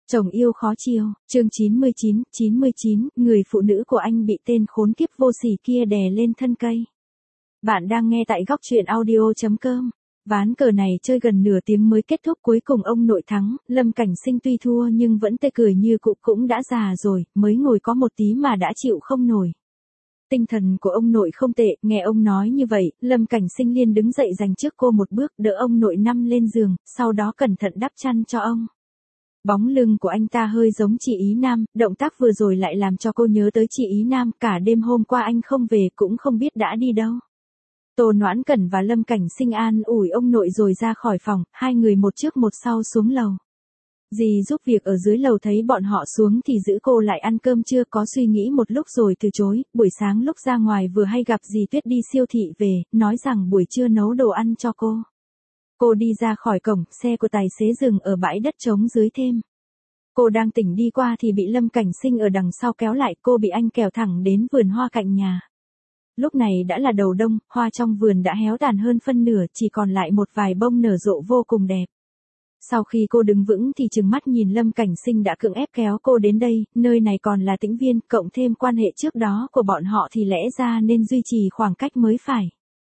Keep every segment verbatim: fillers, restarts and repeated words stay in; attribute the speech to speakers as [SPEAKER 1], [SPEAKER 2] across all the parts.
[SPEAKER 1] Chồng yêu khó chiều, chương chín mươi chín, chín mươi chín, người phụ nữ của anh bị tên khốn kiếp vô sỉ kia đè lên thân cây. Bạn đang nghe tại góc truyện audio chấm com. Ván cờ này chơi gần nửa tiếng mới kết thúc, cuối cùng ông nội thắng. Lâm Cảnh Sinh tuy thua nhưng vẫn tươi cười như cụ, cũng đã già rồi, mới ngồi có một tí mà đã chịu không nổi. Tinh thần của ông nội không tệ, nghe ông nói như vậy, Lâm Cảnh Sinh liền đứng dậy giành trước cô một bước, đỡ ông nội nằm lên giường, sau đó cẩn thận đắp chăn cho ông. Bóng lưng của anh ta hơi giống chị Ý Nam, động tác vừa rồi lại làm cho cô nhớ tới chị Ý Nam, cả đêm hôm qua anh không về cũng không biết đã đi đâu. Tô Noãn Cẩn và Lâm Cảnh Sinh an ủi ông nội rồi ra khỏi phòng, hai người một trước một sau xuống lầu. Dì giúp việc ở dưới lầu thấy bọn họ xuống thì giữ cô lại ăn cơm trưa, có suy nghĩ một lúc rồi từ chối. Buổi sáng lúc ra ngoài vừa hay gặp dì Tuyết đi siêu thị về, nói rằng buổi trưa nấu đồ ăn cho cô. Cô đi ra khỏi cổng, xe của tài xế dừng ở bãi đất trống dưới thêm. Cô đang tỉnh đi qua thì bị Lâm Cảnh Sinh ở đằng sau kéo lại, cô bị anh kéo thẳng đến vườn hoa cạnh nhà. Lúc này đã là đầu đông, hoa trong vườn đã héo tàn hơn phân nửa, chỉ còn lại một vài bông nở rộ vô cùng đẹp. Sau khi cô đứng vững thì trừng mắt nhìn Lâm Cảnh Sinh đã cưỡng ép kéo cô đến đây, nơi này còn là Tĩnh Viên, cộng thêm quan hệ trước đó của bọn họ thì lẽ ra nên duy trì khoảng cách mới phải.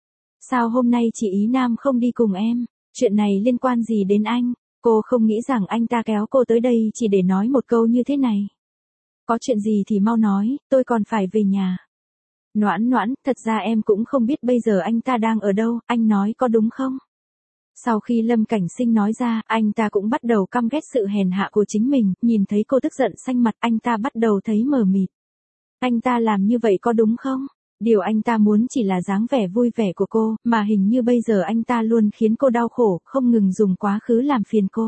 [SPEAKER 1] Sao hôm nay chị Ý Nam không đi cùng em? Chuyện này liên quan gì đến anh? Cô không nghĩ rằng anh ta kéo cô tới đây chỉ để nói một câu như thế này. Có chuyện gì thì mau nói, tôi còn phải về nhà. Noãn Noãn, thật ra em cũng không biết bây giờ anh ta đang ở đâu, anh nói có đúng không? Sau khi Lâm Cảnh Sinh nói ra, anh ta cũng bắt đầu căm ghét sự hèn hạ của chính mình, nhìn thấy cô tức giận xanh mặt, anh ta bắt đầu thấy mờ mịt. Anh ta làm như vậy có đúng không? Điều anh ta muốn chỉ là dáng vẻ vui vẻ của cô, mà hình như bây giờ anh ta luôn khiến cô đau khổ, không ngừng dùng quá khứ làm phiền cô.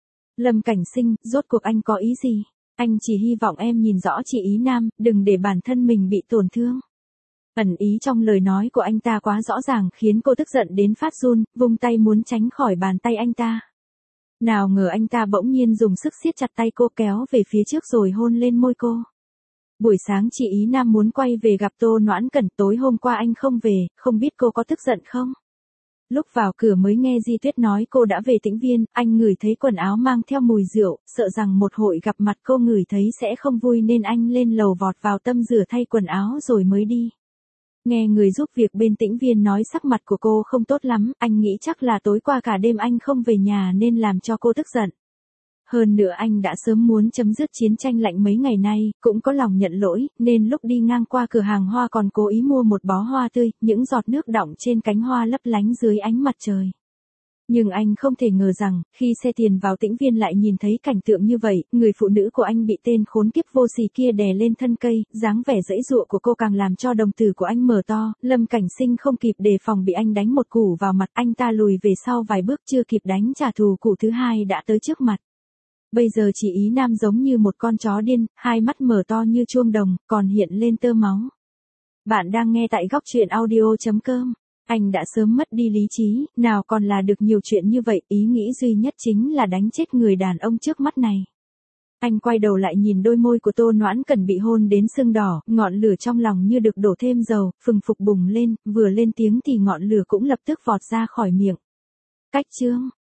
[SPEAKER 1] Lâm Cảnh Sinh, rốt cuộc anh có ý gì? Anh chỉ hy vọng em nhìn rõ chị Ý Nam, đừng để bản thân mình bị tổn thương. Ẩn ý trong lời nói của anh ta quá rõ ràng khiến cô tức giận đến phát run, vung tay muốn tránh khỏi bàn tay anh ta. Nào ngờ anh ta bỗng nhiên dùng sức siết chặt tay cô kéo về phía trước rồi hôn lên môi cô. Buổi sáng chị Ý Nam muốn quay về gặp Tô Noãn Cẩn, tối hôm qua anh không về, không biết cô có tức giận không? Lúc vào cửa mới nghe Di Tuyết nói cô đã về Tĩnh Viên, anh ngửi thấy quần áo mang theo mùi rượu, sợ rằng một hội gặp mặt cô ngửi thấy sẽ không vui nên anh lên lầu vọt vào tâm rửa thay quần áo rồi mới đi. Nghe người giúp việc bên Tĩnh Viên nói sắc mặt của cô không tốt lắm, anh nghĩ chắc là tối qua cả đêm anh không về nhà nên làm cho cô tức giận. Hơn nữa anh đã sớm muốn chấm dứt chiến tranh lạnh mấy ngày nay, cũng có lòng nhận lỗi, nên lúc đi ngang qua cửa hàng hoa còn cố ý mua một bó hoa tươi, những giọt nước đọng trên cánh hoa lấp lánh dưới ánh mặt trời. Nhưng anh không thể ngờ rằng, khi xe tiền vào Tĩnh Viên lại nhìn thấy cảnh tượng như vậy, người phụ nữ của anh bị tên khốn kiếp vô sỉ kia đè lên thân cây, dáng vẻ giãy giụa của cô càng làm cho đồng tử của anh mở to. Lâm Cảnh Sinh không kịp đề phòng bị anh đánh một củ vào mặt, anh ta lùi về sau vài bước, chưa kịp đánh trả thù, củ thứ hai đã tới trước mặt. Bây giờ chị Ý Nam giống như một con chó điên, hai mắt mở to như chuông đồng, còn hiện lên tơ máu. Bạn đang nghe tại góc truyện audio chấm com. Anh đã sớm mất đi lý trí, nào còn là được nhiều chuyện như vậy, ý nghĩ duy nhất chính là đánh chết người đàn ông trước mắt này. Anh quay đầu lại nhìn đôi môi của Tô Noãn Cẩn bị hôn đến sưng đỏ, ngọn lửa trong lòng như được đổ thêm dầu, phừng phục bùng lên, vừa lên tiếng thì ngọn lửa cũng lập tức vọt ra khỏi miệng. Cách chương